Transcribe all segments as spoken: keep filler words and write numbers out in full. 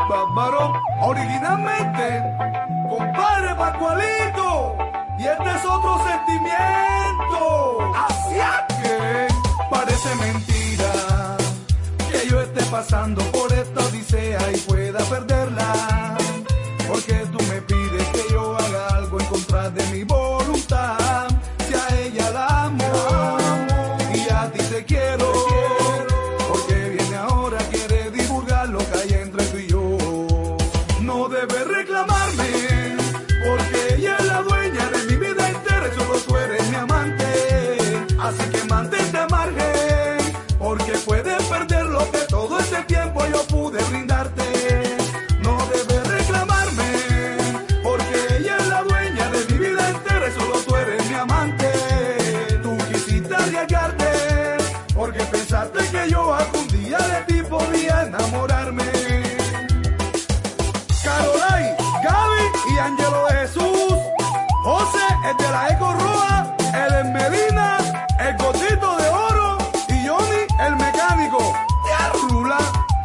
Bárbaro, originalmente, compadre Pascualito, y este es otro sentimiento. Hacia que parece mentira que yo esté pasando por esta odisea y pueda perderla, porque tú me pides que yo haga algo en contra de mi voluntad. Si a ella la amo y a ti te quiero, porque viene ahora, quiere divulgar lo que hay entre tú y yo. No debes reclamarme, porque ella es la dueña de mi vida entera y solo tú eres mi amante. Así que mantente al margen, porque puedes perder lo que todo este tiempo yo pude brindarte. No debes reclamarme, porque ella es la dueña de mi vida entera y solo tú eres mi amante. Tú quisiste arriesgarte, porque pensaste que yo algún día de ti podía enamorarme. Caroline, Gaby y Angelo de Jesús, José, el de la Eco Roja, el en Medina, el Gotito de Oro y Johnny, el mecánico. Rula,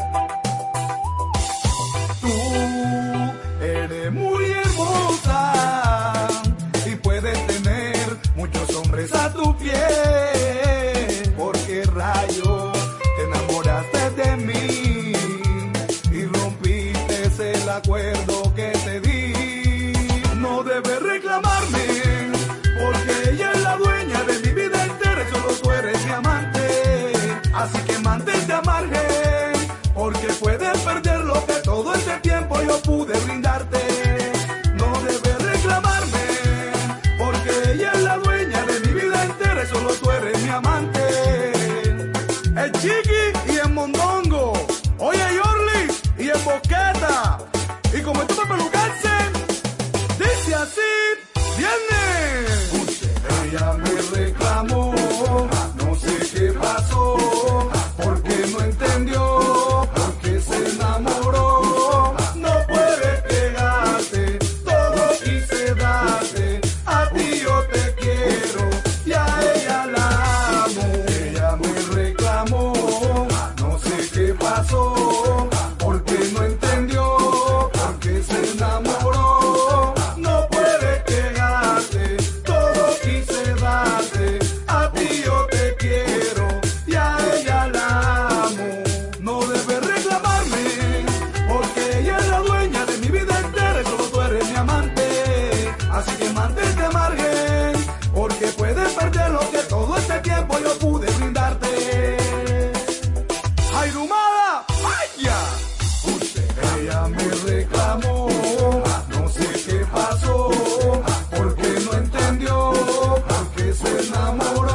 tú eres muy hermosa y puedes tener muchos hombres a tu pie. ¿Por qué rayo te enamoraste de mí y rompiste el acuerdo que te di? No debes reclamarme, porque ella es la dueña de mi vida entera y solo tú eres mi amante. Así que mantente al margen, porque puedes perder lo que todo este tiempo yo pude brindarte. No debes reclamarme, porque ella es la dueña de mi vida entera y solo tú eres mi amante. El Chiqui y el Mondongo, oye Yorli y el Boqueta, y como esto para pelucarse, dice así, viene. Ella me reclamó, no sé qué pasó, porque no entendió, porque se enamoró. No puedes pegarte, todo quise darte, a ti yo te quiero y a ella la amo. Ella me reclamó, no sé qué pasó, porque no entendió, porque se enamoró. No puedes pegarte, todo quise darte, a ti yo te quiero y a ella la amo. No debes reclamarme, porque ella es la dueña de mi vida entera y solo tú eres mi amante. Así que mantente al margen, porque puedes perder lo que todo este tiempo yo pude brindarte. ¡Jairumada! ¡Vaya! Ella me reclamó, no sé qué pasó, porque no entendió, porque se enamoró.